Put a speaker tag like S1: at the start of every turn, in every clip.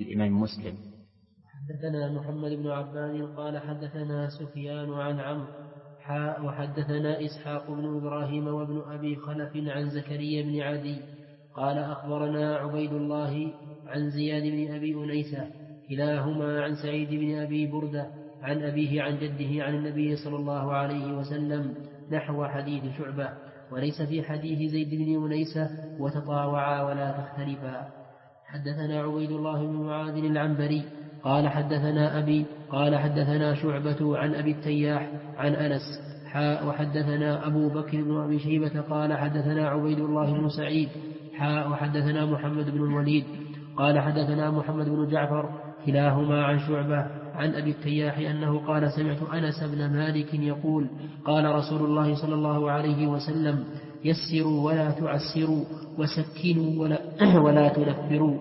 S1: الإمام مسلم.
S2: حدثنا محمد بن عبان قال حدثنا سفيان عن عمرو وحدثنا إسحاق بن إبراهيم وابن أبي خلف عن زكريا بن عدي قال أخبرنا عبيد الله عن زياد بن أبي أنيسة كلاهما عن سعيد بن أبي بردة عن أبيه عن جده عن النبي صلى الله عليه وسلم نحو حديث شعبة، وليس في حديث زيد بن أنيسة وتطاوعا ولا تختلفا. حدثنا عبيد الله بن معاذ العنبري قال حدثنا أبي قال حدثنا شعبة عن أبي التياح عن أنس وحدثنا أبو بكر بن أبي شيبة قال حدثنا عبيد الله بن سعيد وحدثنا محمد بن الوليد قال حدثنا محمد بن جعفر كلاهما عن شعبة عن أبي التياح أنه قال سمعت أنس بن مالك يقول قال رسول الله صلى الله عليه وسلم يسروا ولا تعسروا وسكنوا ولا تنفروا.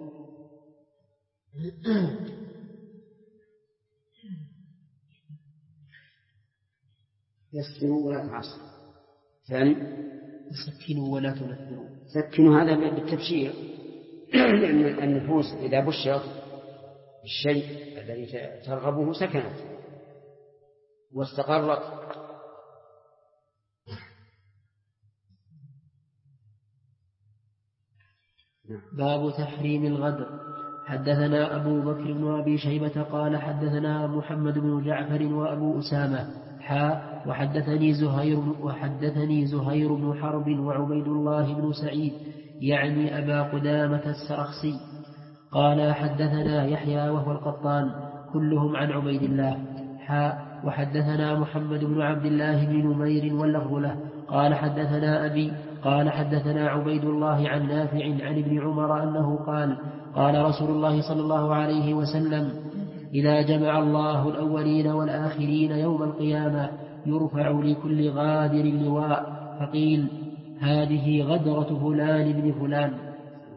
S3: يسكنوا ولا تعسروا. ثاني
S2: سكنوا ولا تنفروا.
S3: سكنوا هذا بالتبشير لأن النفوس إذا بشرت بالشيء الذي ترغبه سكنت واستقرت.
S2: باب تحريم الغدر. حدثنا أبو بكر بن أبي شيبة قال حدثنا محمد بن جعفر وأبو أسامة وحدثني زهير بن حرب وعبيد الله بن سعيد يعني أبا قدامة السرخسي قال حدثنا يحيى وهو القطان كلهم عن عبيد الله وحدثنا محمد بن عبد الله بن نمير واللفظ له قال حدثنا أبي قال حدثنا عبيد الله عن نافع عن ابن عمر أنه قال رسول الله صلى الله عليه وسلم إذا جمع الله الأولين والآخرين يوم القيامة يرفع لكل غادر لواء فقيل هذه غدرة فلان بن فلان.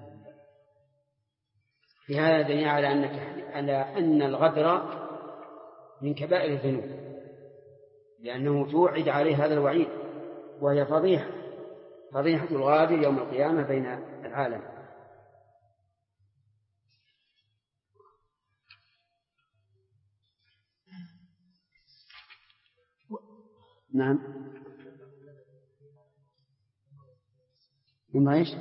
S3: في هذا دليل على أن الغدر من كبائر الذنوب لأنه توعد عليه هذا الوعيد، وهي فضيحة الغادر يوم القيامة بين العالم. نعم. ثم ايش؟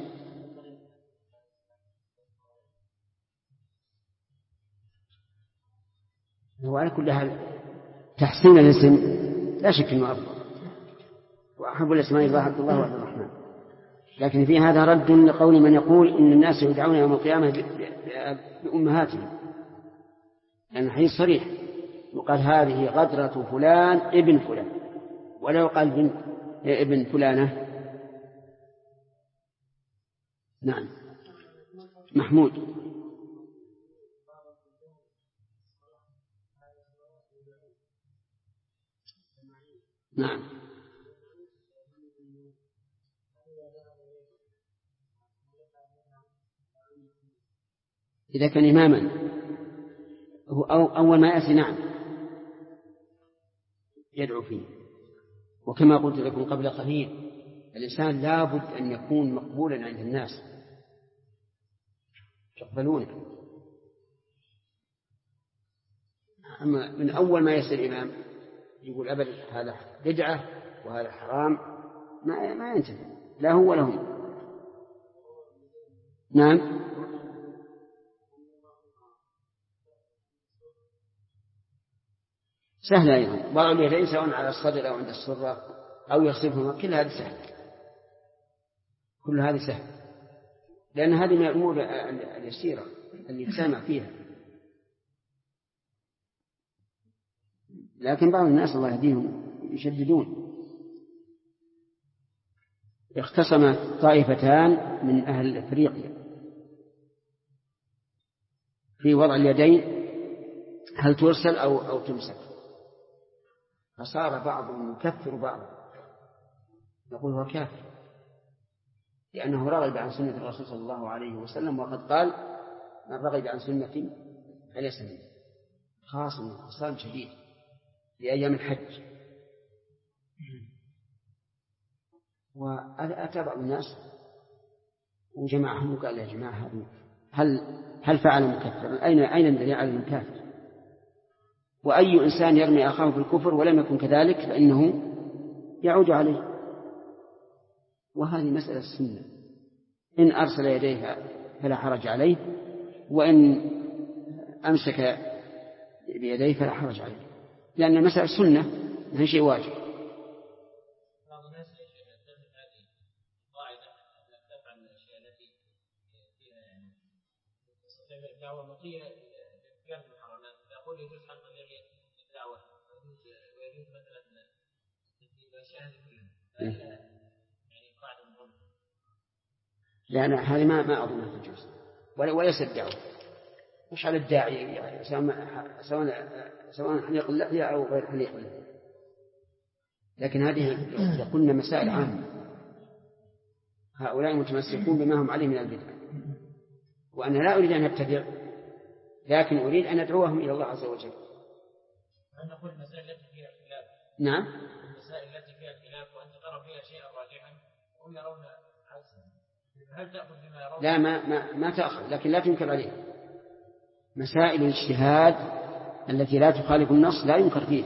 S3: هو على كل حال تحسين الاسم لا شك انه افضل، واحب الاسماء الله عبد الله وعبد الرحمن، لكن في هذا رد لقول من يقول ان الناس يدعون يوم القيامه بامهاتهم، لان الحديث صريح وقال هذه غدرة فلان ابن فلان، ولا يقال ابن فلانة. نعم. محمود. نعم. إذا كان إماما أول ما يأتي نعم يدعو فيه، وكما قلت لكم قبل قليل الإنسان لابد أن يكون مقبولا عند الناس يقبلونه. أما من أول ما يصير إمام يقول أبدا هذا بدعة وهذا حرام ما ينتفع لا هو ولا هم. نعم. سهل أيضا وضع اليدين سواء على الصدر أو عند السرة أو يصرفهما، كل هذا سهل، كل هذا سهل، لأن هذه من الأمور اليسيرة اللي يتسامع فيها. لكن بعض الناس الله يهديهم يشددون. اختصم طائفتان من أهل أفريقيا في وضع اليدين هل ترسل أو تمسك، فصار بعضهم يكفر بعض، يقول هو كافر لأنه رغب عن سنة الرسول صلى الله عليه وسلم، وقد قال من رغب عن سنتي فليس مني، خاصم خصام شديد لأيام الحج. وأتى بعض الناس وجمعهم وقال يا جماعة هل هل فعل مكفرا؟ أين الدليل على المكافر؟ وأي إنسان يرمي أخاه بالكفر ولم يكن كذلك فإنه يعود عليه. وهذه مسألة السنة، إن أرسل يديه فلا حرج عليه، وإن أمسك بيديه فلا حرج عليه، لأن المسألة سنة ما شيء واجب.
S2: بعض الناس يتخذ هذه قاعدة لا تفعل الأشياء التي فيها يعني تستطيع الدعوة مطية لإتيان المحرمات، فيقول يجوز حق اللحية للدعوة ويجوز مثلا الأشياء هذه كلها، يعني قاعدة مهمة.
S3: لأن هذه ما أظنها تجوز وليس الدعوة، مش على الداعي يعني سواء حليق اللحية أو غير حليق اللحية. لكن هذه قلنا مسائل عامة، هؤلاء متمسكون بما هم عليه من البدع، وأنا لا أريد أن أبتدع، لكن أريد أن أدعوهم إلى الله عز وجل.
S2: أن نقول المسائل التي فيها خلاف.
S3: نعم.
S2: المسائل التي فيها خلاف وأنت ترى فيها شيئا راجحا هم يرون عكسا، هل تأخذ بما يرون؟
S3: لا ما تأخذ، لكن لا تنكر عليه. مسائل الاجتهاد التي لا تخالف النص لا ينكر فيها.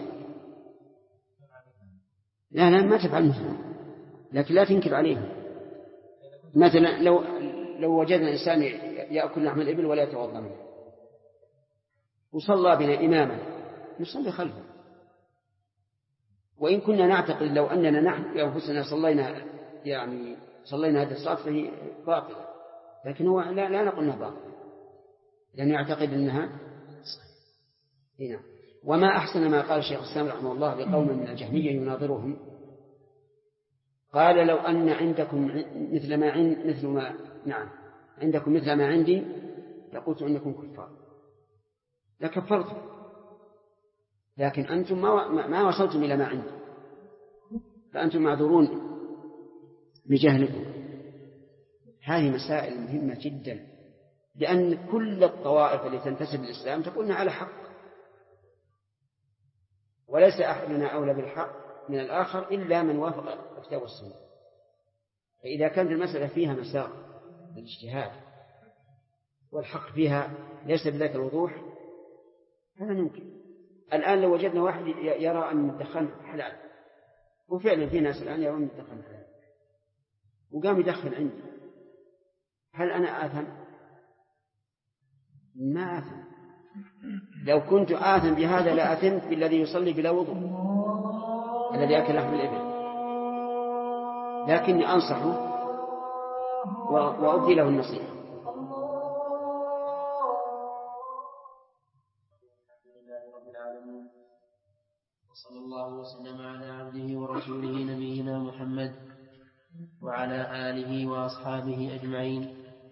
S3: لا ما تفعل مثله، لكن لا تنكر عليه. مثلا لو وجدنا إنسان يأكل لحم الإبل ولا يتوضأ منه وصلى بنا إماما نصلي خلفه، وإن كنا نعتقد لو أننا نحن بأنفسنا صلينا هذه الصلاة فهي باطلة، لكن هو لا نقول أنها باطلة لأنه يعتقد أنها هنا. وما أحسن ما قال الشيخ الإسلام رحمه الله لقوم من الجهمية يناظرهم، قال لو أن عندكم عندكم مثل ما عندي لقلت أنكم كفار لكفرتم، لكن أنتم ما وصلتم إلى ما عندي، فأنتم معذورون بجهلكم. هذه مسائل مهمة جدا، لأن كل الطوائف التي تنتسب للإسلام تقولنا على حق، وليس أحدنا أولى بالحق من الآخر إلا من وافق الكتاب والسنة. فإذا كانت المسألة فيها مسار الاجتهاد والحق فيها ليس بذلك الوضوح هذا ممكن. الآن لو وجدنا واحد يرى أن الدخان حلال، وفعلا في ناس الآن يرون الدخان حلال وقام يدخن عندي، هل أنا آثم؟ ما آثم. لو كنت آثم بهذا لآثمت بالذي يصلي بلا وضوء الذي أكل لحم الإبل، لكني أنصحه وأبدي له النصيحة.
S2: وصلى الله وسلم على عبده ورسوله نبينا محمد وعلى آله وأصحابه أجمعين.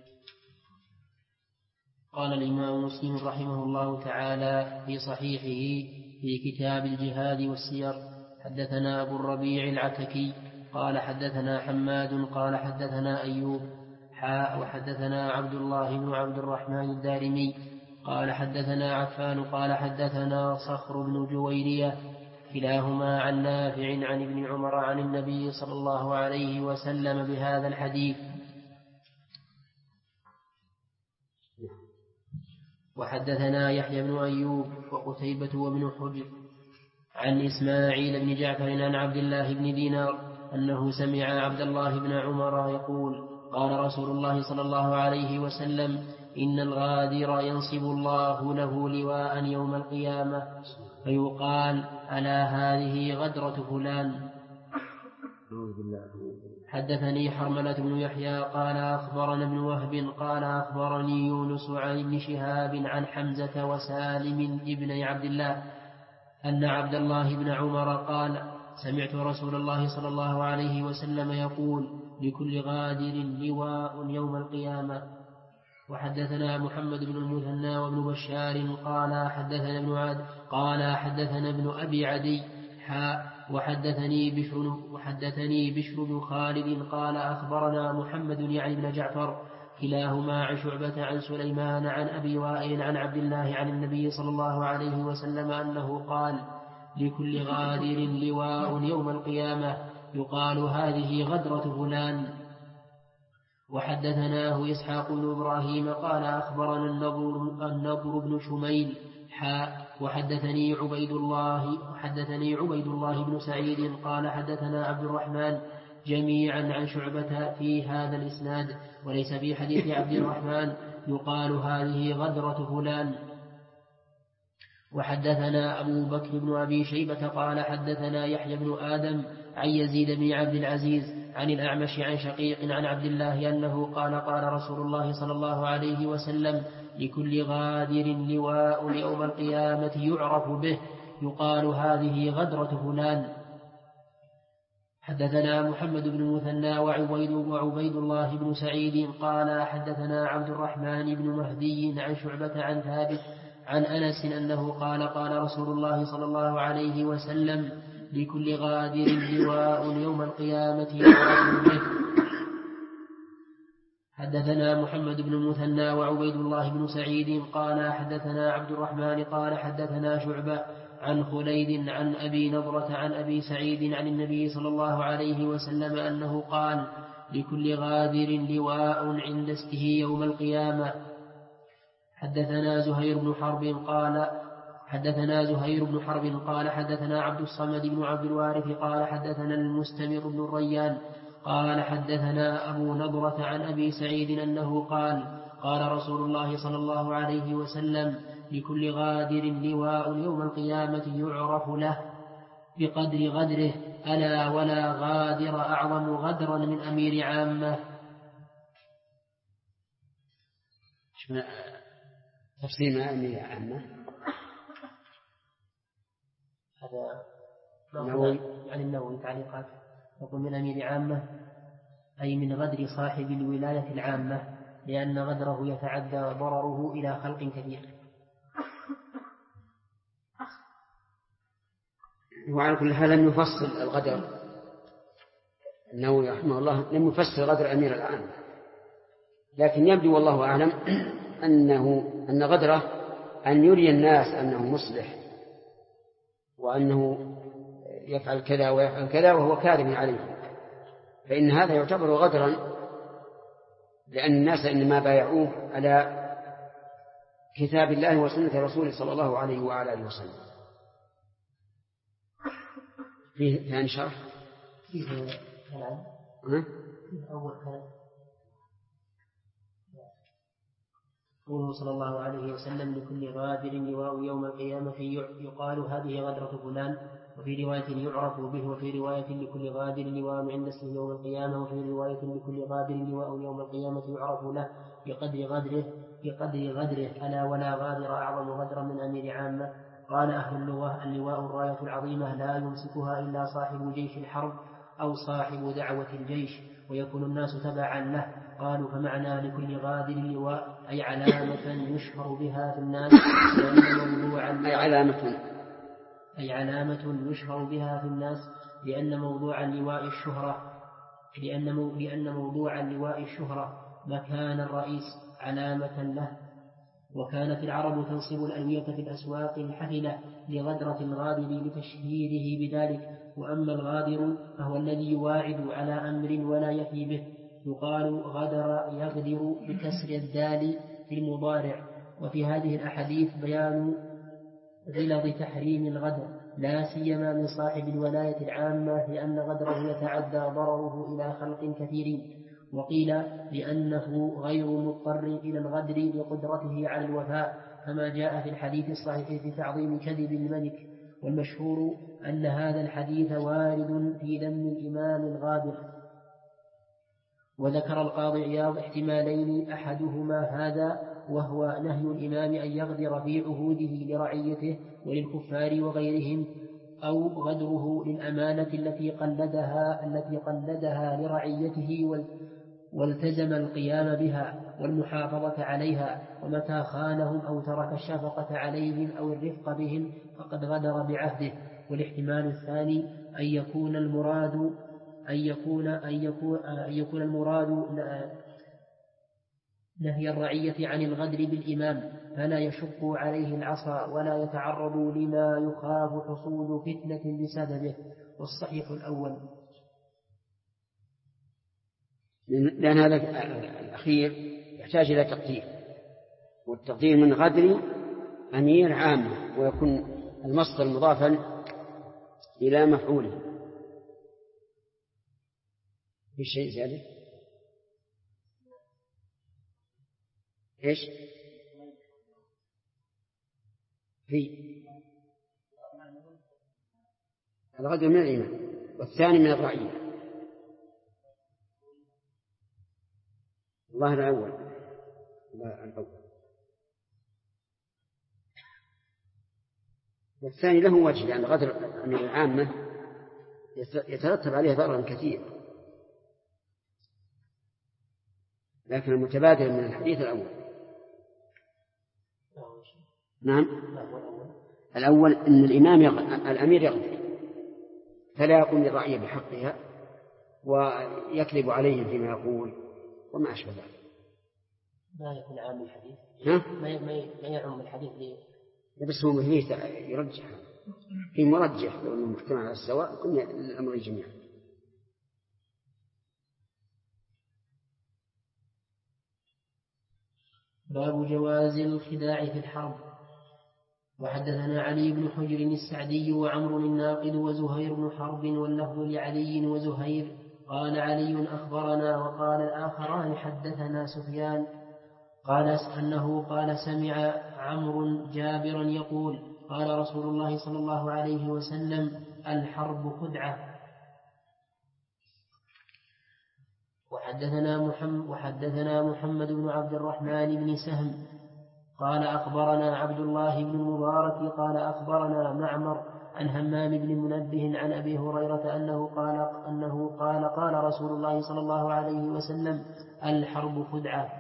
S2: قال الإمام مسلم رحمه الله تعالى في صحيحه في كتاب الجهاد والسير: حدثنا أبو الربيع العتكي قال حدثنا حماد قال حدثنا أيوب وحدثنا عبد الله بن عبد الرحمن الدارمي قال حدثنا عفان قال حدثنا صخر بن جويرية كلاهما عن نافع عن ابن عمر عن النبي صلى الله عليه وسلم بهذا الحديث. وحدثنا يحيى بن أيوب وقتيبة وابن حجر عن إسماعيل بن جعفر عن عبد الله بن دينار أنه سمع عبد الله بن عمر يقول: قال رسول الله صلى الله عليه وسلم: إن الغادر ينصب الله له لواء يوم القيامة فيقال: ألا هذه غدرة فلان. حدثني حرملة بن يحيى قال أخبرنا ابن وهب قال أخبرني يونس عن ابن شهاب عن حمزة وسالم ابن عبد الله أن عبد الله بن عمر قال: سمعت رسول الله صلى الله عليه وسلم يقول: لكل غادر لواء يوم القيامة. وحدثنا محمد بن المثنى وابن بشار قال حدثنا ابن عاد قال حدثنا ابن أبي عدي وحدثني بشر بن خالد قال أخبرنا محمد يعني بن جعفر كلاهما عن شعبة عن سليمان عن أبي وائل عن عبد الله عن النبي صلى الله عليه وسلم أنه قال: لكل غادر لواء يوم القيامة يقال: هذه غدرة فلان. وحدثناه إسحاق بن إبراهيم قال أخبرنا النضر بن شميل وحدثني عبيد الله بن سعيد قال حدثنا عبد الرحمن جميعا عن شعبة في هذا الإسناد، وليس في حديث عبد الرحمن يقال هذه غدرة فلان. وحدثنا أبو بكر بن أبي شيبة قال حدثنا يحيى بن آدم عن يزيد بن عبد العزيز عن الأعمش عن شقيق عن عبد الله أنه قال قال رسول الله صلى الله عليه وسلم لكل غادر لواء يوم القيامة يعرف به يقال هذه غدرة فلان. حدثنا محمد بن المثنى وعبيد الله بن سعيد قال حدثنا عبد الرحمن بن مهدي عن شعبة عن ثابت عن أنس أنه قال قال رسول الله صلى الله عليه وسلم لكل غادر لواء يوم القيامة يعرف به. حدثنا محمد بن المثنى وعبيد الله بن سعيد قال حدثنا عبد الرحمن قال حدثنا شعبة عن خليد عن أبي نضرة عن أبي سعيد عن النبي صلى الله عليه وسلم أنه قال لكل غادر لواء عند استه يوم القيامة. حدثنا زهير بن حرب قال حدثنا عبد الصمد بن عبد الوارث قال حدثنا المستمر بن الريان قال حدثنا أبو نضرة عن أبي سعيد أنه قال قال رسول الله صلى الله عليه وسلم لكل غادر لواء يوم القيامة يعرف له بقدر غدره ألا ولا غادر أعظم غدرا من أمير عامة.
S3: تفصيل ما أمير عامة
S2: هذا النووي يعني النووي تعليقات يقول من أمير عامة أي من غدر صاحب الولاية العامة لأن غدره يتعدى ضرره إلى خلق كثير.
S3: وعلى كل حال لم يفصل الغدر النووي رحمه الله لم يفصل غدر أمير العامة، لكن يبدو والله أعلم أن غدره أن يري الناس أنه مصلح وأنه يفعل كذا ويفعل كذا وهو كاذب عليه، فإن هذا يعتبر غدرا لأن الناس إنما بايعوه على كتاب الله وسنة رسوله صلى الله عليه وعلى آله وسلم. فيه ثاني شرح
S2: فيه كلام أول كلام قوله صلى الله عليه وسلم لكل غادر لواء يوم القيامة يقال هذه غدرة فلان، وفي رواية يعرف به، وفي رواية لكل غادر لواء عند اسمه يوم القيامة، وفي رواية لكل غادر لواء يوم القيامة يعرف له بقدر غدره ألا ولا غادر أعظم غدرا من أمير عامة. قال أهل اللغة اللواء الراية العظيمة لا يمسكها إلا صاحب جيش الحرب أو صاحب دعوة الجيش ويكون الناس تبعا له. قالوا فمعنى لكل غادر لواء أي علامة يشهر بها في الناس أي علامة يشهر بها في الناس لأن موضوع اللواء الشهرة مكان الرئيس علامة له. وكانت العرب تنصب الألوية في الأسواق الحفلة لغدرة الغادر لتشهيره بذلك. وأما الغادر فهو الذي يواعد على أمر ولا يفي به، يقال غدر يغدر بكسر الدال في المضارع. وفي هذه الأحاديث بيان غلظ تحريم الغدر لا سيما من صاحب الولاية العامة لأن غدره يتعدى ضرره إلى خلق كثيرين. وقيل لأنه غير مضطر إلى الغدر لقدرته على الوفاء كما جاء في الحديث الصحيح في تعظيم كذب الملك. والمشهور أن هذا الحديث وارد في ذم الإمام الغادر. وذكر القاضي عياض احتمالين أحدهما هذا وهو نهي الإمام أن يغدر في عهوده لرعيته وللكفار وغيرهم، أو غدره للأمانة التي قلدها لرعيته والتزم القيام بها والمحافظة عليها، ومتى خانهم أو ترك الشفقة عليهم أو الرفق بهم فقد غدر بعهده. والاحتمال الثاني أن يكون المراد نهي الرعية عن الغدر بالإمام فلا يشق عليه العصا ولا يتعرض لما يخاف حصول فتنة بسببه. والصحيح الأول.
S3: لأن هذا الأخير يحتاج إلى تقدير، والتقدير من غدر أمير عامة، ويكون المصدر مضافا إلى مفعوله. في شيء زيادة؟ إيش؟ في الغدر من الإيمان، والثاني من الرعية. الله الأول. والثاني له وجه، لأن غدر من العامة يترتب عليه ضرر كثير، لكن المتبادل من الحديث الأول. نعم، الأول أن الأمير يغدر فلا يقوم بالرعية بحقها ويكذب عليهم فيما يقول وما أشبه ذلك.
S2: ما يكون عام الحديث، ما يعم الحديث
S3: بس هو مثليث يرجح في مرجح، لو أنه محتمل على السواء كن الأمر جميعا.
S2: باب جواز الخداع في الحرب. وحدثنا علي بن حجر السعدي وعمر الناقد وزهير بن حرب، واللفظ لعلي وزهير. قال علي أخبرنا، وقال الآخران حدثنا سفيان قال أنه قال سمع عمرو جابرا يقول قال رسول الله صلى الله عليه وسلم الحرب خدعة. وحدثنا محمد بن عبد الرحمن بن سهم قال أخبرنا عبد الله بن المبارك قال أخبرنا معمر عن همام بن منبه عن أبي هريرة أنه قال رسول الله صلى الله عليه وسلم الحرب خدعة.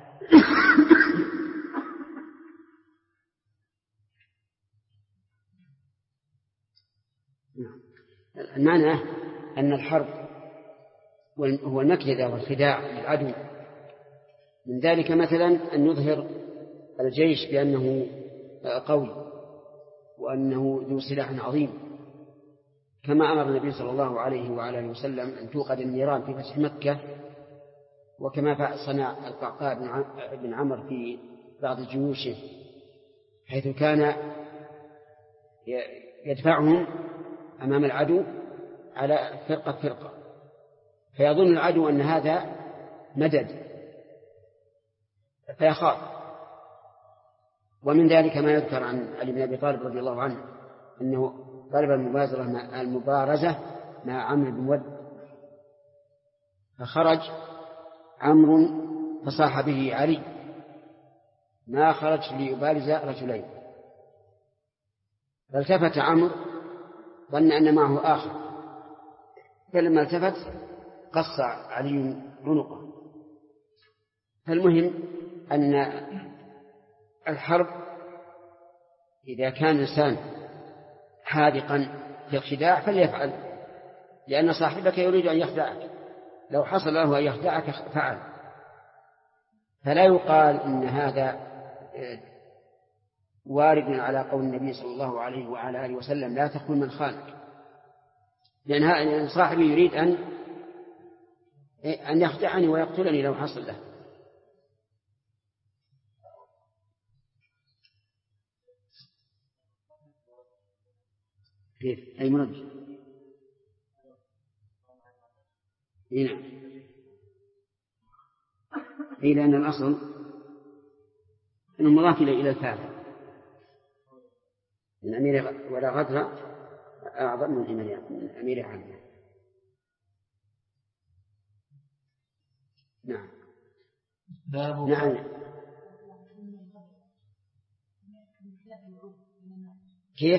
S3: المعنى أن الحرب هو المكيدة والخداع للعدو، من ذلك مثلا أن يظهر الجيش بأنه قوي وأنه ذو سلاح عظيم، كما أمر النبي صلى الله عليه وعلى آله وسلم أن توقد النيران في فتح مكة، وكما صنع القعقاع بن عمرو في بعض جيوشه، حيث كان يدفعهم أمام العدو على فرقة، فيظن العدو أن هذا مدد فيخاف. ومن ذلك ما يذكر عن علي بن أبي طالب رضي الله عنه أنه طلب المبارزة مع عمرو بن ود، فخرج عمرو فصاح به علي، ما خرج ليبارز رجلين، فالتفت عمرو ظن أن معه آخر، فلما التفت قص علي عنقه. فالمهم أن الحرب إذا كان إنسان حاذقا في الخداع فليفعل، لأن صاحبك يريد أن يخدعك، لو حصل له أن يخدعك فعل. فلا يقال إن هذا وارد على قول النبي صلى الله عليه وعلى آله وسلم لا تخون من خانك، لأن صاحبي يريد أن يخدعني ويقتلني لو حصل له. كيف؟ أي مرجع؟ هنا لأن الأصل أنه مضاف إلى الفاعل، من أمير ولا غدر أعظم من أمير عامة. نعم. نعم. كيف؟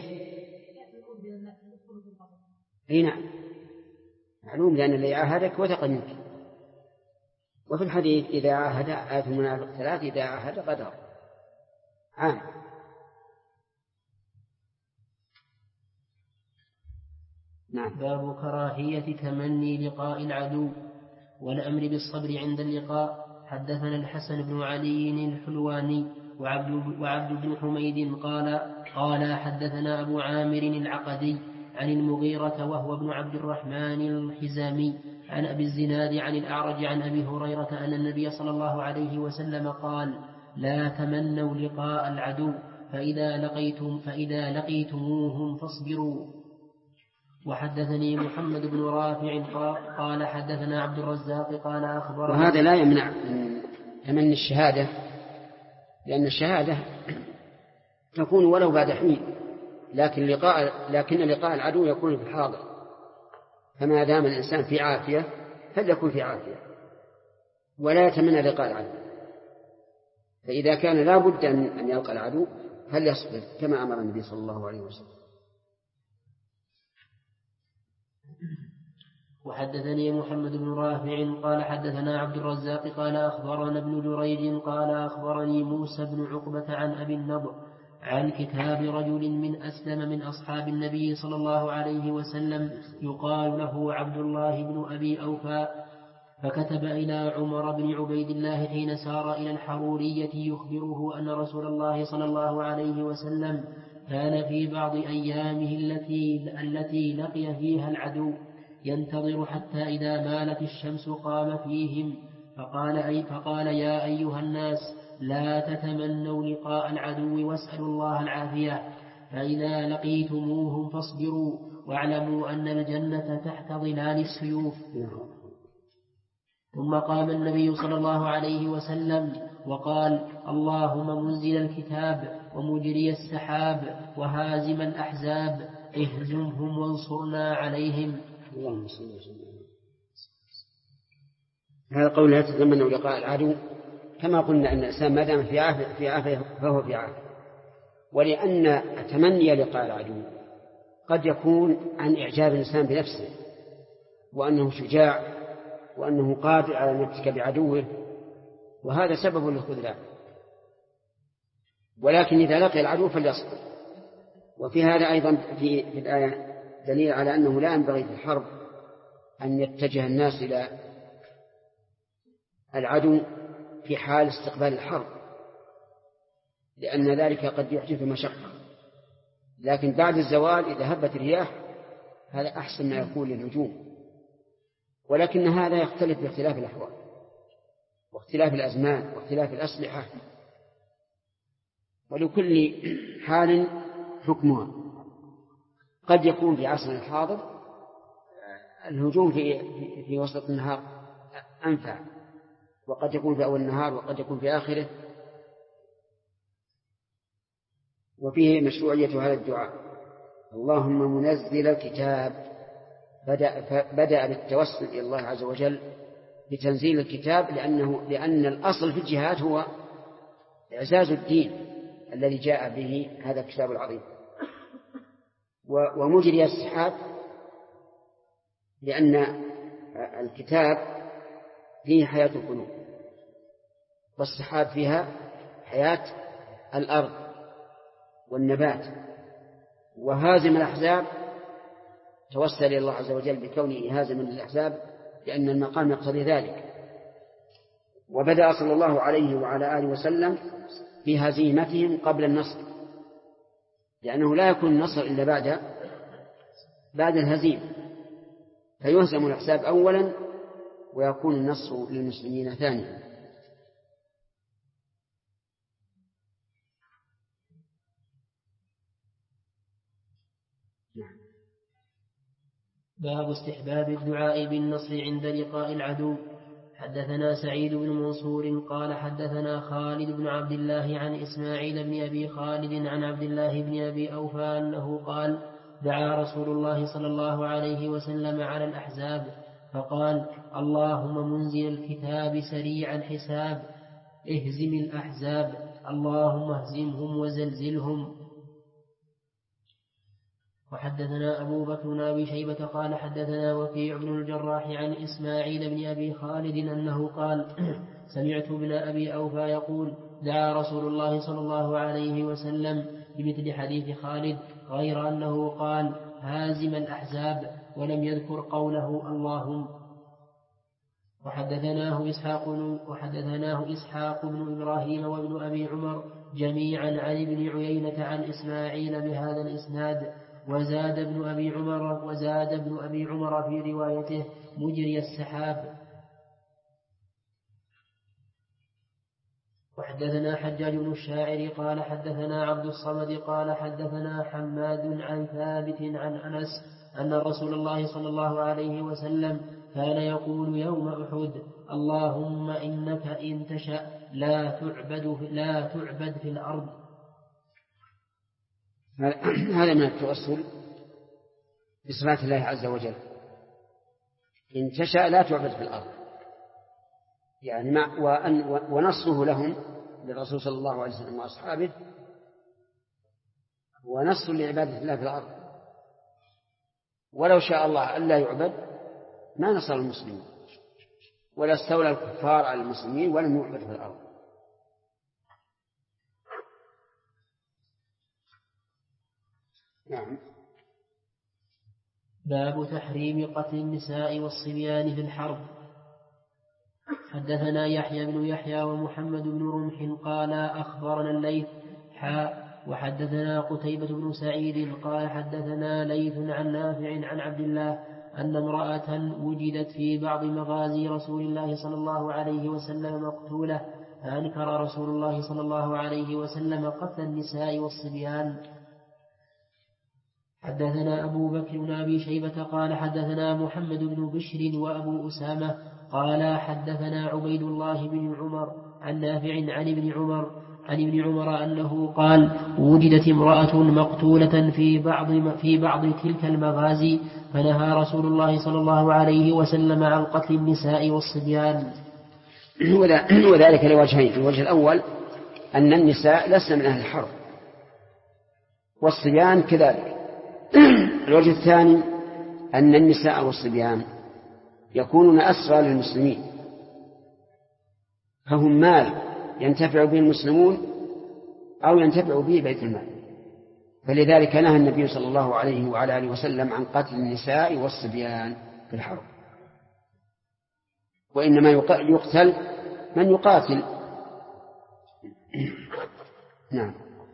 S3: نعم معلوم، لأن اللي عاهدك وثق منك. وفي الحديث إذا عاهد آية المنافق 3 إذا عاهد غدر عام. نعم.
S2: باب كراهية تمني لقاء العدو والأمر بالصبر عند اللقاء. حدثنا الحسن بن علي الحلواني وعبد بن حميد قال حدثنا أبو عامر العقدي عن المغيرة وهو ابن عبد الرحمن الحزامي عن أبي الزناد عن الأعرج عن أبي هريرة أن النبي صلى الله عليه وسلم قال: لا تمنوا لقاء العدو فإذا لقيتموهم فاصبروا. وحدثني محمد بن رافع قال حدثنا عبد الرزاق قال أخبرنا.
S3: وهذا لا يمنع من تمني الشهادة، لأن الشهادة تكون ولو بعد حين، لكن لقاء العدو يكون في الحاضر، فما دام الإنسان في عافية فليكن في عافية ولا يتمنى لقاء العدو. فإذا كان لا بد أن يلقى العدو فليصبر كما أمر النبي صلى الله عليه وسلم.
S2: وحدثني محمد بن رافع قال حدثنا عبد الرزاق قال أخبرنا ابن جريج قال أخبرني موسى بن عقبة عن أبي النضر عن كتاب رجل من أسلم من أصحاب النبي صلى الله عليه وسلم يقال له عبد الله بن أبي أوفى، فكتب إلى عمر بن عبيد الله حين سار إلى الحرورية يخبره أن رسول الله صلى الله عليه وسلم كان في بعض أيامه التي لقي فيها العدو ينتظر حتى إذا مالت الشمس قام فيهم فقال يا أيها الناس لا تتمنوا لقاء العدو واسألوا الله العافية، فإذا لقيتموهم فاصبروا واعلموا أن الجنة تحت ظلال السيوف. ثم قام النبي صلى الله عليه وسلم وقال: اللهم منزل الكتاب ومجري السحاب وهازم الأحزاب اهزمهم وانصرنا عليهم.
S3: هذا قول لا تتمنوا لقاء العدو، كما قلنا أن الإنسان ما دام في عافية فهو في عافية، ولأن تمني لقاء العدو قد يكون عن إعجاب الإنسان بنفسه وأنه شجاع وأنه قادر على نفسك بعدوه، وهذا سبب للخذلان. ولكن إذا لقي العدو فليصبر. وفي هذا أيضا في الآية دليل على أنه لا ينبغي في الحرب أن يتجه الناس إلى العدو في حال استقبال الحرب، لأن ذلك قد يحدث مشقة، لكن بعد الزوال إذا هبت الرياح هذا أحسن ما يكون للهجوم. ولكن هذا يختلف باختلاف الأحوال واختلاف الأزمان واختلاف الأسلحة، ولكل حال حكمها. قد يكون في عصر الحاضر الهجوم في وسط النهار أنفع، وقد يكون في أول النهار وقد يكون في آخره. وفيه مشروعية هذا الدعاء: اللهم منزل الكتاب. بدأ بالتوسل إلى الله عز وجل بتنزيل الكتاب، لأن الأصل في الجهاد هو إعزاز الدين الذي جاء به هذا الكتاب العظيم. ومجري السحاب لأن الكتاب فيه حياة القلوب، والسحاب فيها حياة الأرض والنبات. وهازم الأحزاب توسل إلى الله عز وجل بكونه هازما للأحزاب لأن المقام يقتضي ذلك. وبدأ صلى الله عليه وعلى آله وسلم بهزيمتهم قبل النصر، لأنه لا يكون النصر إلا بعد الهزيمة، فيهزم الأحزاب أولا ويكون النصر للمسلمين ثانيا.
S2: باب استحباب الدعاء بالنصر عند لقاء العدو. حدثنا سعيد بن منصور قال حدثنا خالد بن عبد الله عن إسماعيل بن أبي خالد عن عبد الله بن أبي أوفى أنه قال: دعا رسول الله صلى الله عليه وسلم على الأحزاب فقال: اللهم منزل الكتاب سريع الحساب اهزم الأحزاب اللهم اهزمهم وزلزلهم. وحدثنا أبو بكر بن أبي شيبة قال حدثنا وكيع بن الجراح عن إسماعيل بن أبي خالد أنه قال: سمعت ابن أبي أوفى يقول: دعا رسول الله صلى الله عليه وسلم بمثل حديث خالد، غير أنه قال: هازم الأحزاب، ولم يذكر قوله اللهم. وحدثناه إسحاق بن إبراهيم وابن أبي عمر جميعا عن ابن عيينة عن إسماعيل بهذا الإسناد. وزاد ابن أبي عمر في روايته مجري السحاب. وحدثنا حجاج بن الشاعر قال حدثنا عبد الصمد قال حدثنا حماد عن ثابت عن أنس أن رسول الله صلى الله عليه وسلم كان يقول يوم أحد: اللهم إنك إن تشأ لا تعبد في الأرض.
S3: هذا من التوسل بصفات الله عز وجل. إن تشاء لا تعبد في الأرض، يعني ونصره لهم للرسول صلى الله عليه وسلم وأصحابه ونصر لعبادة الله في الأرض. ولو شاء الله ألا يعبد ما نصر المسلمين ولا استولى الكفار على المسلمين ولم يعبد في الأرض. نعم.
S2: باب تحريم قتل النساء والصبيان في الحرب. حدثنا يحيى بن يحيى ومحمد بن رمح قال أخبرنا الليث وحدثنا قتيبة بن سعيد قال حدثنا ليث عن نافع عن عبد الله أن امرأة وجدت في بعض مغازي رسول الله صلى الله عليه وسلم مقتولة، فأنكر رسول الله صلى الله عليه وسلم قتل النساء والصبيان. حدثنا أبو بكر بن أبي شيبة قال حدثنا محمد بن بشر وأبو أسامة قال حدثنا عبيد الله بن عمر عن نافع عن ابن عمر أنه قال: وجدت امرأة مقتولة في بعض تلك المغازي، فنهى رسول الله صلى الله عليه وسلم عن قتل النساء والصبيان.
S3: وذلك لوجهين: الوجه الأول أن النساء لسن من أهل الحرب والصبيان كذلك. الوجه الثاني أن النساء والصبيان يكونون أسرى للمسلمين، فهم مال ينتفع به المسلمون أو ينتفع به بيت المال، فلذلك نهى النبي صلى الله عليه وعلى آله وسلم عن قتل النساء والصبيان في الحرب، وإنما يقتل من يقاتل. نعم.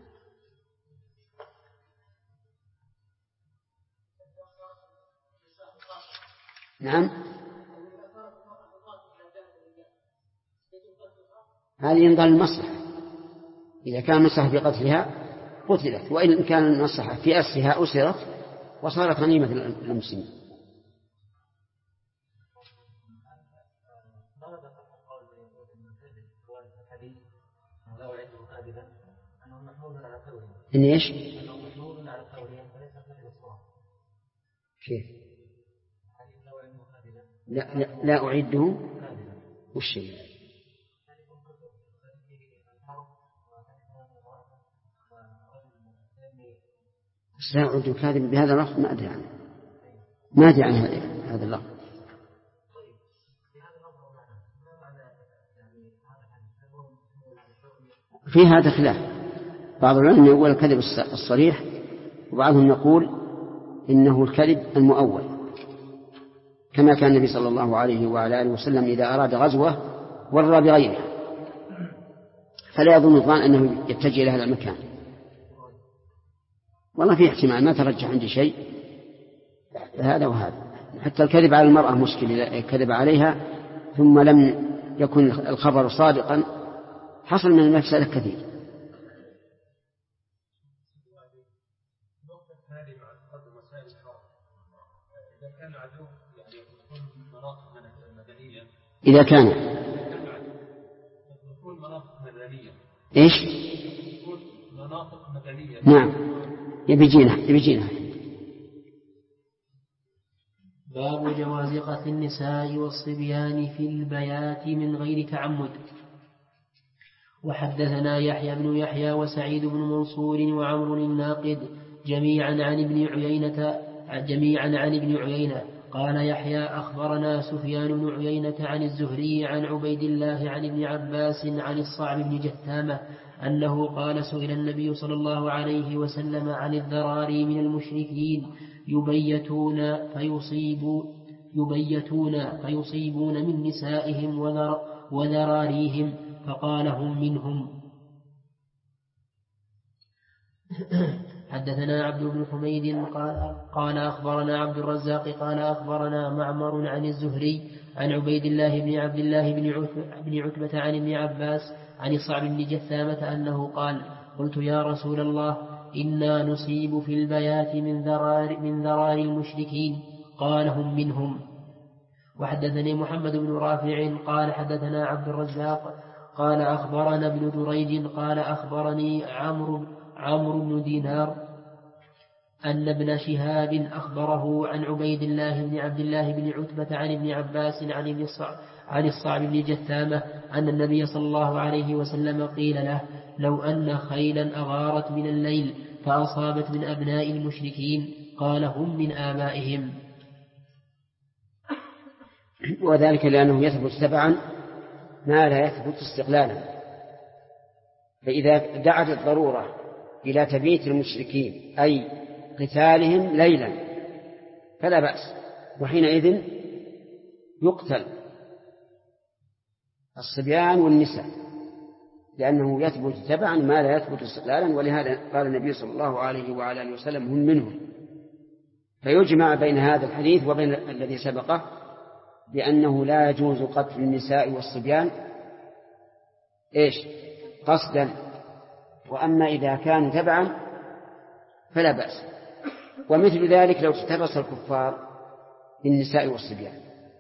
S3: نعم، هذه ينظر المصلحة. إذا كان المصلحة في قتلها قتلت، وإن كان المصلحة في أسرها أسرت وصارت غنيمة للمسلمين. إن إيش؟ كيف؟ لا أعده والشيء لا أعد كاذب بهذا اللفظ، ما أدري عنه، ما أدري عن هذا اللفظ. في هذا خلاف، بعض العلماء يقول الكذب الصريح، وبعضهم يقول إنه الكذب المؤول، كما كان النبي صلى الله عليه وعلى آله وسلم إذا أراد غزوة ورى بغيره، فلا يظن الظان أنه يتجه إلى هذا المكان. والله في احتمال، ما ترجح عندي شيء هذا وهذا. حتى الكذب على المرأة مشكل، إذا كذب عليها ثم لم يكن الخبر صادقا حصل من المفسدة كثير. إذا كان إيش؟ نعم، يبيجينها.
S2: باب جواز قتل النساء والصبيان في البيات من غير تعمد. وحدثنا يحيى بن يحيى وسعيد بن منصور وعمر الناقد جميعا عن ابن عيينة قال يحيى أخبرنا سفيان بن عيينة عن الزهري عن عبيد الله عن ابن عباس عن الصعب بن جثامة أنه قال: سئل النبي صلى الله عليه وسلم عن الذراري من المشركين يبيتون من نسائهم حدثنا عبد بن حميد قال أخبرنا عبد الرزاق قال أخبرنا معمر عن الزهري عن عبيد الله بن عبد الله بن عتبة عن ابن عباس عن الصعب بن جثامة أنه قال قلت يا رسول الله إنا نصيب في البيات من ذرار المشركين قال هم منهم. وحدثني محمد بن رافع قال حدثنا عبد الرزاق قال أخبرنا ابن جريج قال أخبرني عمرو بن دينار أن ابن شهاب أخبره عن عبيد الله بن عبد الله بن عتبة عن ابن عباس عن الصعب بن جثامة أن النبي صلى الله عليه وسلم قيل له لو أن خيلا أغارت من الليل فأصابت من أبناء المشركين قال هم من آبائهم.
S3: وذلك لأنه يثبت تبعا ما لا يثبت استقلالا، فإذا دعت الضرورة إلى تبييت المشركين أي قتالهم ليلا فلا بأس، وحينئذ يقتل الصبيان والنساء لأنه يثبت تبعا ما لا يثبت استقلالا، ولهذا قال النبي صلى الله عليه وعلى آله وسلم هم منهم. فيجمع بين هذا الحديث وبين الذي سبقه بأنه لا يجوز قتل النساء والصبيان قصدا، وأما إذا كانوا تبعا فلا بأس. ومثل ذلك لو تترس الكفار بالنساء والصبيان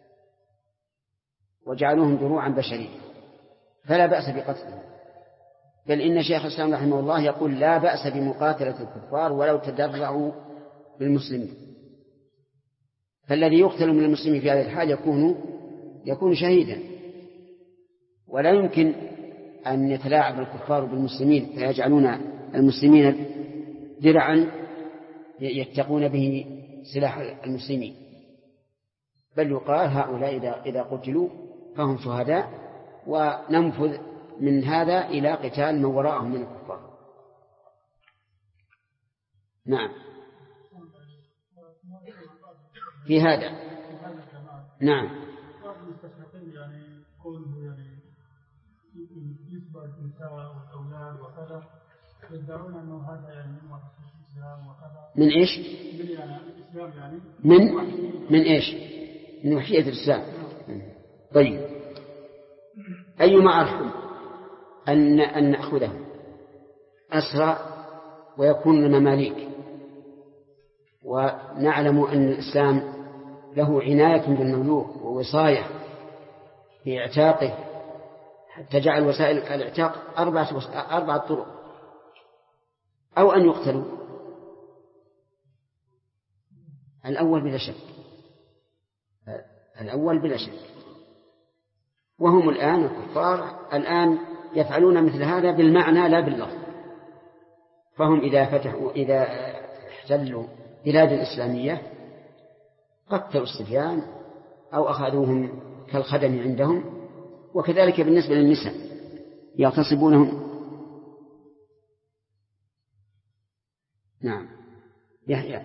S3: وجعلوهم دروعا بشرية فلا بأس بقتلهم، بل إن شيخ الإسلام رحمه الله يقول لا بأس بمقاتلة الكفار ولو تدرعوا بالمسلمين، فالذي يقتل من المسلمين في هذه الحال يكون شهيدا، ولا يمكن أن يتلاعب الكفار بالمسلمين فيجعلون المسلمين درعا يتقون به سلاح المسلمين، بل يقال هؤلاء إذا قتلوا فهم شهداء، وننفذ من هذا إلى قتال من وراءهم من الكفار. نعم في هذا. نعم
S1: يسبى النساء والأولاد وكذا يدعون أنه هذا يعني من وحي الإسلام وكذا.
S3: من إيش؟
S1: الإسلام يعني
S3: من إيش؟ من وحية الإسلام. طيب أيما أرحم أن نأخذه أسرى ويكون مماليك، ونعلم أن الإسلام له عناية بالمملوك ووصاية في اعتاقه حتى جعل وسائل الاعتاق 4 طرق، أو أن يقتلوا. الأول بلا شك، وهم الآن الكفار الآن يفعلون مثل هذا بالمعنى لا باللفظ، فهم إذا احتلوا بلاد إسلامية قتلوا الصبيان أو أخذوهم كالخدم عندهم، وكذلك بالنسبة للنساء يغتصبونهم. نعم يحيى.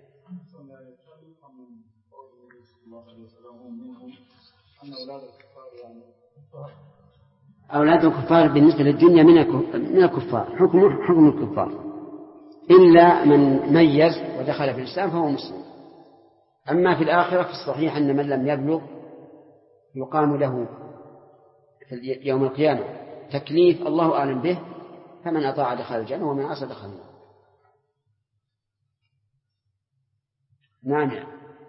S3: أولاد الكفار بالنسبة للدنيا من الكفار حكم الكفار، إلا من ميز ودخل في الإسلام فهو مسلم. أما في الآخرة في الصحيح أن من لم يبلغ يقام له يوم القيامة تكليف الله أعلم به، فمن أطاع دخل الجنة ومن عصى دخل النار. نعم.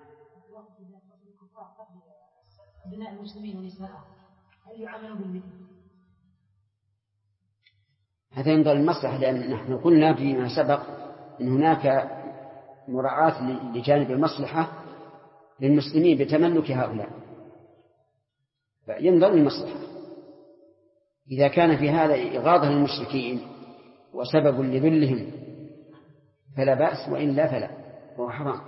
S4: أبناء المسلمين ونساءهم هل يعاملون بالمثل؟
S3: هذا ينظر المصلحة، لأن نحن قلنا فيما سبق أن هناك مراعاة لجانب المصلحة للمسلمين بتملك هؤلاء، فينظر المصلحة. إذا كان في هذا إغاظة للمشركين وسبب لذلهم فلا بأس، وإلا فلا، وهو حرام.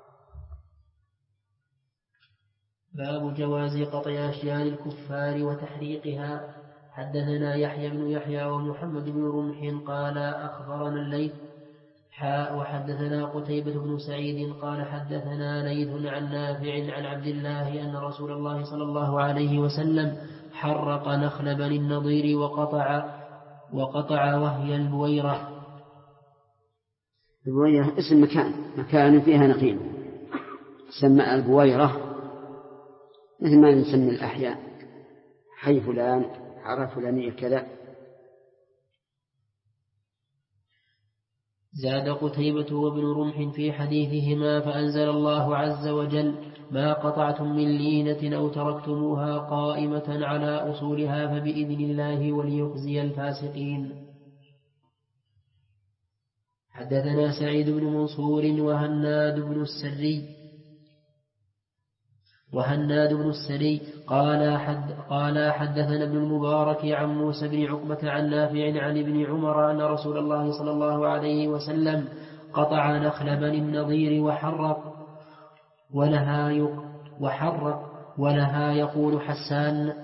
S2: باب جواز قطع أشياء الكفار وتحريقها. حدثنا يحيى بن يحيى ومحمد بن رمح قال أخبرنا الليث وحدثنا قتيبة بن سعيد قال حدثنا ليث عن نافع عن عبد الله أن رسول الله صلى الله عليه وسلم حرق نخل بني النضير وقطع وهي البويرة.
S3: البويرة اسم مكان فيها نخيل، سمى البويرة مثل ما نسمي الأحياء، حي فلان، حارة فلانية كذا.
S2: زاد قتيبة وابن رمح في حديثهما فأنزل الله عز وجل ما قطعتم من لينة أو تركتموها قائمة على أصولها فبإذن الله وليخزي الفاسقين. حدثنا سعيد بن منصور وهناد بن السري قال حدثنا ابن المبارك عن موسى بن عقبة عن نافع عن ابن عمر أن رسول الله صلى الله عليه وسلم قطع نخل بني النضير ولها يقول حسان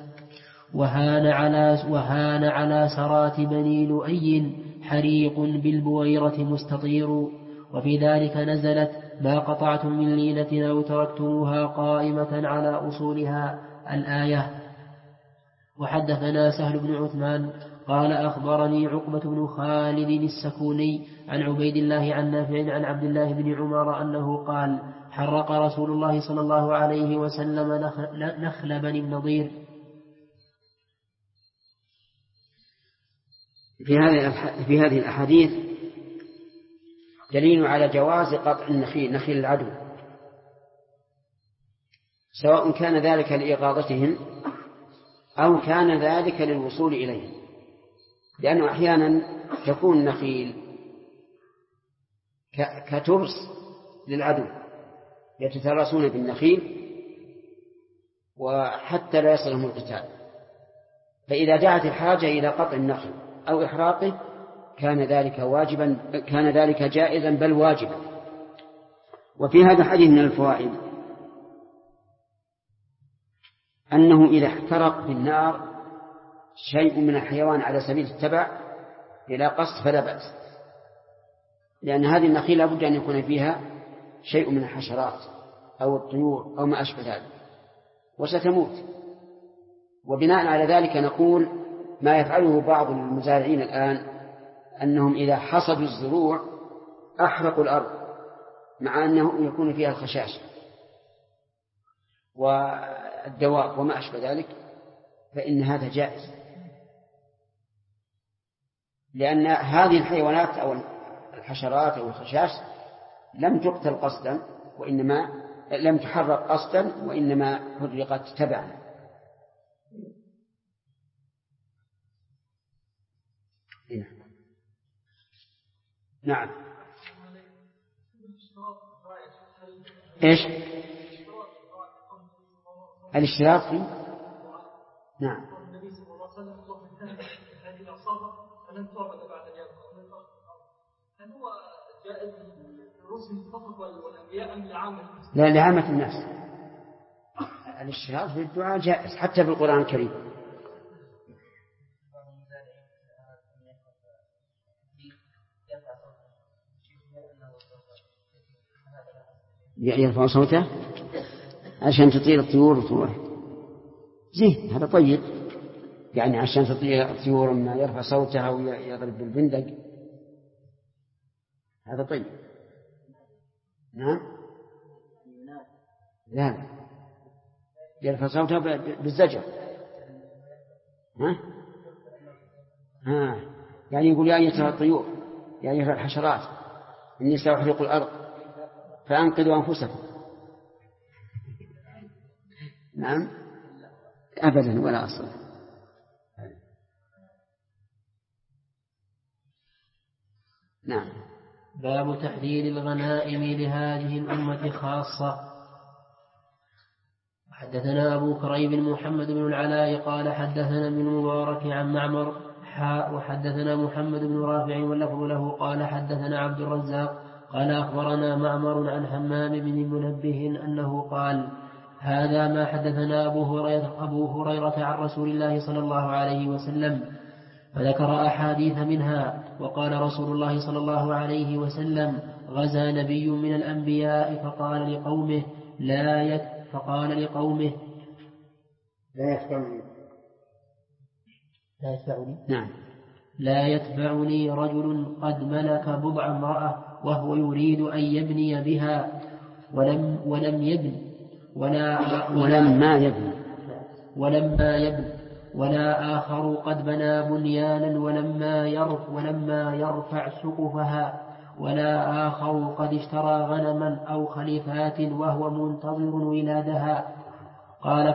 S2: وهان على سرات بني لؤي حريق بالبويرة مستطير. وفي ذلك نزلت ما قطعتم من لينة أو تركتموها قائمة على أصولها الآية. وحدثنا سهل بن عثمان قال أخبرني عقبة بن خالد السكوني عن عبيد الله عن نافع عن عبد الله بن عمر أنه قال حرق رسول الله صلى الله عليه وسلم نخل بني النضير.
S3: في هذه الأحاديث دليل على جواز قطع نخيل العدو، سواء كان ذلك لإغاظتهم أو كان ذلك للوصول إليهم، لأنه أحيانا تكون النخيل كترس للعدو يتترسون بالنخيل وحتى لا يصلهم القتال، فإذا دعت الحاجة إلى قطع النخل أو إحراقه كان ذلك جائزا بل واجبا. وفي هذا الحديث من الفوائد أنه إذا احترق بالنار شيء من الحيوان على سبيل التبع إلى قصد فلا بأس، لأن هذه النخيل لابد أن يكون فيها شيء من الحشرات أو الطيور أو ما أشبه ذلك وستموت. وبناء على ذلك نقول ما يفعله بعض المزارعين الآن أنهم إذا حصدوا الزروع أحرقوا الأرض مع أنه يكون فيها الخشاش والدواء وما أشبه ذلك، فإن هذا جائز، لأن هذه الحيوانات أو الحشرات أو الخشاش لم تقتل قصدا وإنما لم تحرق قصدا وإنما حرقت تبعا. نعم. إيش الاشتراط فيه؟ نعم.
S1: النبي صلى الله عليه وسلم الله انتهى هذه العصابة فلن تعبد بعد اليوم. هل هو جائز للرسل فقط والأنبياء أم لعامة الناس؟
S3: لا، لعامة الناس. الاشتراط في الدعاء جائز حتى في القرآن الكريم. يرفع صوته عشان تطير الطيور وتروح زين، هذا طيب، يعني عشان تطير الطيور ما يرفع صوتها ويضرب بالبندق هذا طيب. نعم. لا، يرفع صوتها بالزجر. يعني يقول يا أيتها الطيور يا أيها الحشرات إني سأحرق الأرض فأنقذوا أنفسكم. نعم أبدا ولا أصل. نعم.
S2: باب تحليل الغنائم لهذه الأمة خاصة. حدثنا أبو كريب محمد بن العلاء قال حدثنا ابن المبارك عن معمر وحدثنا محمد بن رافع واللفظ له قال حدثنا عبد الرزاق قال أخبرنا معمر عن حمام بن منبه أنه قال هذا ما حدثنا أبو هريرة عن رسول الله صلى الله عليه وسلم، فذكر أحاديث منها. وقال رسول الله صلى الله عليه وسلم غزا نبي من الأنبياء فقال لقومه لا
S3: يتبعني.
S2: لا يتبعني.
S3: نعم.
S2: لا يتبعني رجل قد ملك بضع امرأة وهو يريد أن يبني بها ولما يبني ولا آخر قد بنى بنيانا ولما يرفع سقفها ولا آخر قد اشترى غنما أو خليفات وهو منتظر ولادها. قال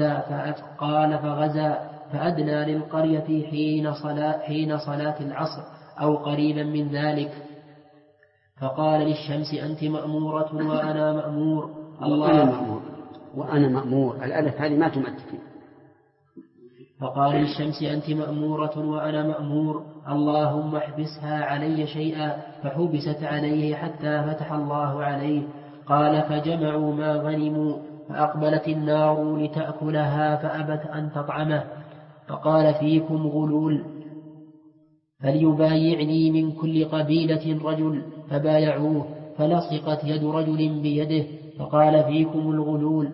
S2: فغزا فأدنى للقرية حين صلاة العصر أو قريبا من ذلك، فقال للشمس أنت مأمورة وأنا مأمور.
S3: وأنا مأمور الألف هذه ما تمثل.
S2: فقال للشمس أنت مأمورة وأنا مأمور، اللهم احبسها علي شيئا، فحبست عليه حتى فتح الله عليه. قال فجمعوا ما غنموا، فأقبلت النار لتأكلها فأبت أن تطعمه، فقال فيكم غلول، فليبايعني من كل قبيلة رجل، فبايعوه، فلصقت يد رجل بيده، فقال فيكم الغلول،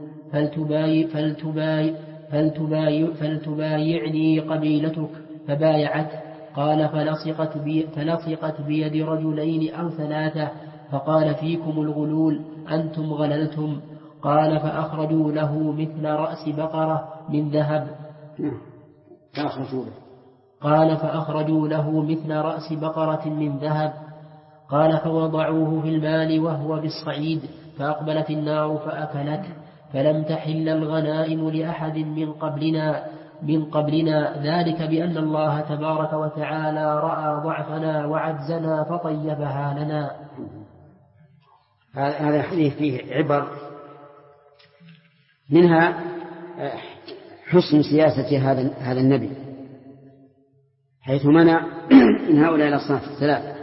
S2: فلتبايعني قبيلتك، فبايعت. قال فلصقت بيد رجلين أو ثلاثة، فقال فيكم الغلول، أنتم غللتم. قال فأخرجوا له مثل رأس بقرة من ذهب. قال فوضعوه في المال وهو بالصعيد، فأقبلت النار فأكلته، فلم تحل الغنائم لأحد من قبلنا ذلك بأن الله تبارك وتعالى رأى ضعفنا وعجزنا فطيبها لنا.
S3: هذا الحديث فيه عبر، منها حسن سياسة هذا النبي، حيث منع من هؤلاء الأصناف الثلاثة،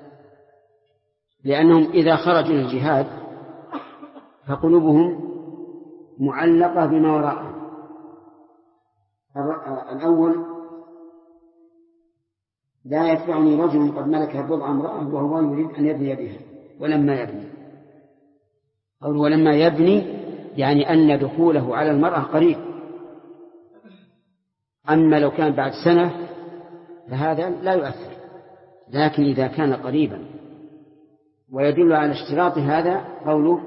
S3: لأنهم إذا خرجوا للجهاد فقلوبهم معلقة بما وراءه. الأول لا يتبعني رجل قد ملك بضع امرأة وهو يريد أن يبني بها ولما يبني يعني أن دخوله على المرأة قريب. أما لو كان بعد سنة فهذا لا يؤثر، لكن إذا كان قريبا، ويدل على اشتراط هذا قوله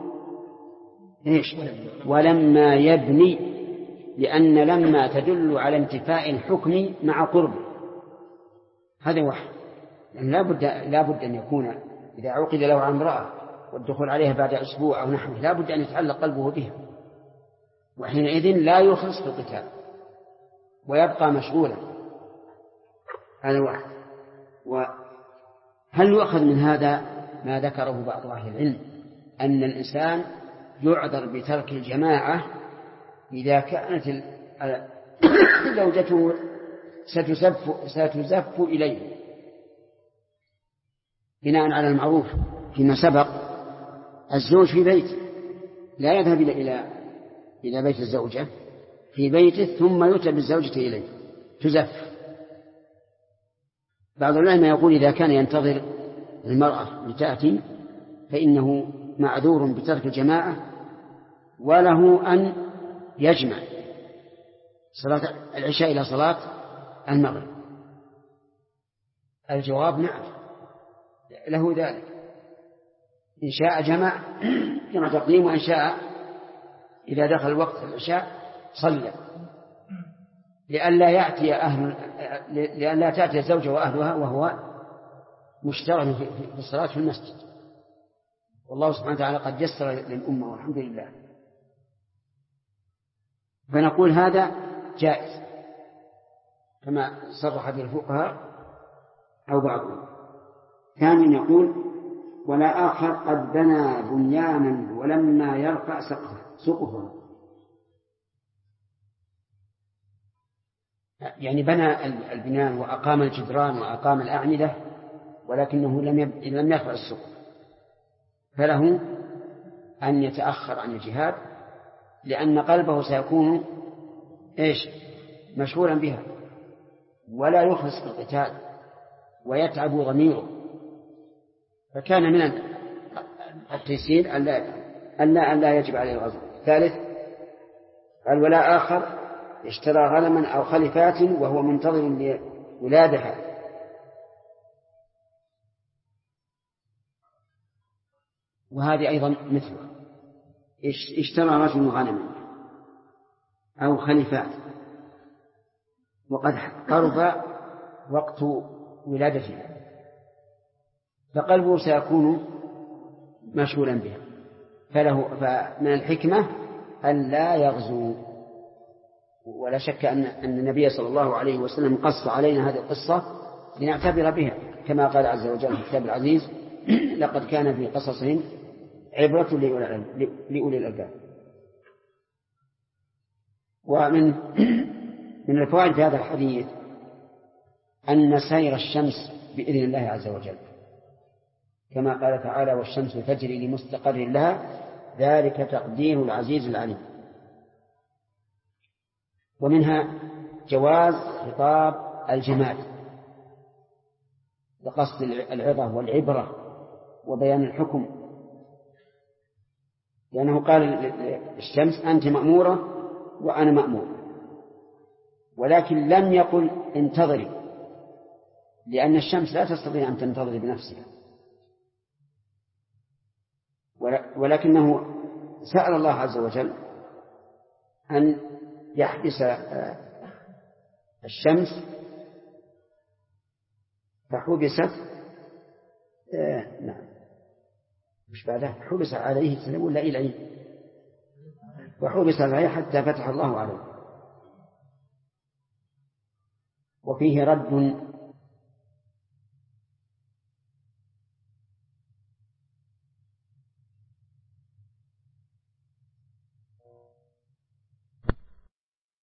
S3: ولما يبني، لأن لما تدل على انتفاء الحكم مع قرب، هذا واحد. يعني لا بد أن يكون إذا عقد له على امرأة والدخول عليها بعد أسبوع أو نحوه لا بد أن يتعلق قلبه بها، وحينئذ لا يخلص في القتال ويبقى مشغولا. هذا واحد. وهل يؤخذ من هذا ما ذكره بعض أهل العلم أن الإنسان يعذر بترك الجماعة إذا كانت زوجته ستزف إليه بناء على المعروف فيما سبق. الزوج في بيته لا يذهب إلى بيت الزوجة، في بيته ثم يتى بالزوجة إليه تزف. بعض العلماء يقول إذا كان ينتظر المرأة لتأتي فإنه معذور بترك الجماعة، وله أن يجمع صلاة العشاء إلى صلاة المغرب. الجواب نعم، له ذلك. إن شاء جمع تقديم، وإن شاء إذا دخل وقت العشاء صلى، لئلا تأتي الزوجة وأهلها وهو مشتغل في الصلاة في المسجد. والله سبحانه وتعالى قد يسر للأمة والحمد لله. فنقول هذا جائز كما صرح به الفقهاء أو بعضهم. ثاني يقول ولا آخر قد بنى بنيانا ولما يرفع سقفه، يعني بنى البنيان وأقام الجدران وأقام الأعمدة ولكنه لم يرفع السقف، فله أن يتأخر عن الجهاد، لأن قلبه سيكون مشغولا بها ولا يخلص في القتال ويتعب ضميره. فكان من التيسير أن لا يجب عليه الغزو. ثالث قال ولا آخر اشترى غنما أو خلفات وهو منتظر لولادها، وهذه أيضا مثله. اشترى رجل غنما أو خليفات وقد قرب وقت ولادتها، فقلبه سيكون مشغولا بها، فمن الحكمة أن لا يغزو. ولا شك أن النبي صلى الله عليه وسلم قص علينا هذه القصة لنعتبر بها، كما قال عز وجل في الكتاب العزيز: لقد كان في قصصهم عبرة لأولي الألباب. ومن الفوائد في هذا الحديث أن سير الشمس بإذن الله عز وجل، كما قال تعالى: والشمس تجري لمستقر لها ذلك تقدير العزيز العليم. ومنها جواز خطاب الجماد لقصد العظة والعبرة وبيان الحكم، لأنه قال للشمس: أنت مأمورة وأنا مأمور، ولكن لم يقل انتظري، لأن الشمس لا تستطيع أن تنتظر بنفسها، ولكنه سأل الله عز وجل أن يحبس الشمس، فحبست نعم مش بعدها حبس عليه السلام ولا إليه، وحبس عليه حتى فتح الله عليه. وفيه رد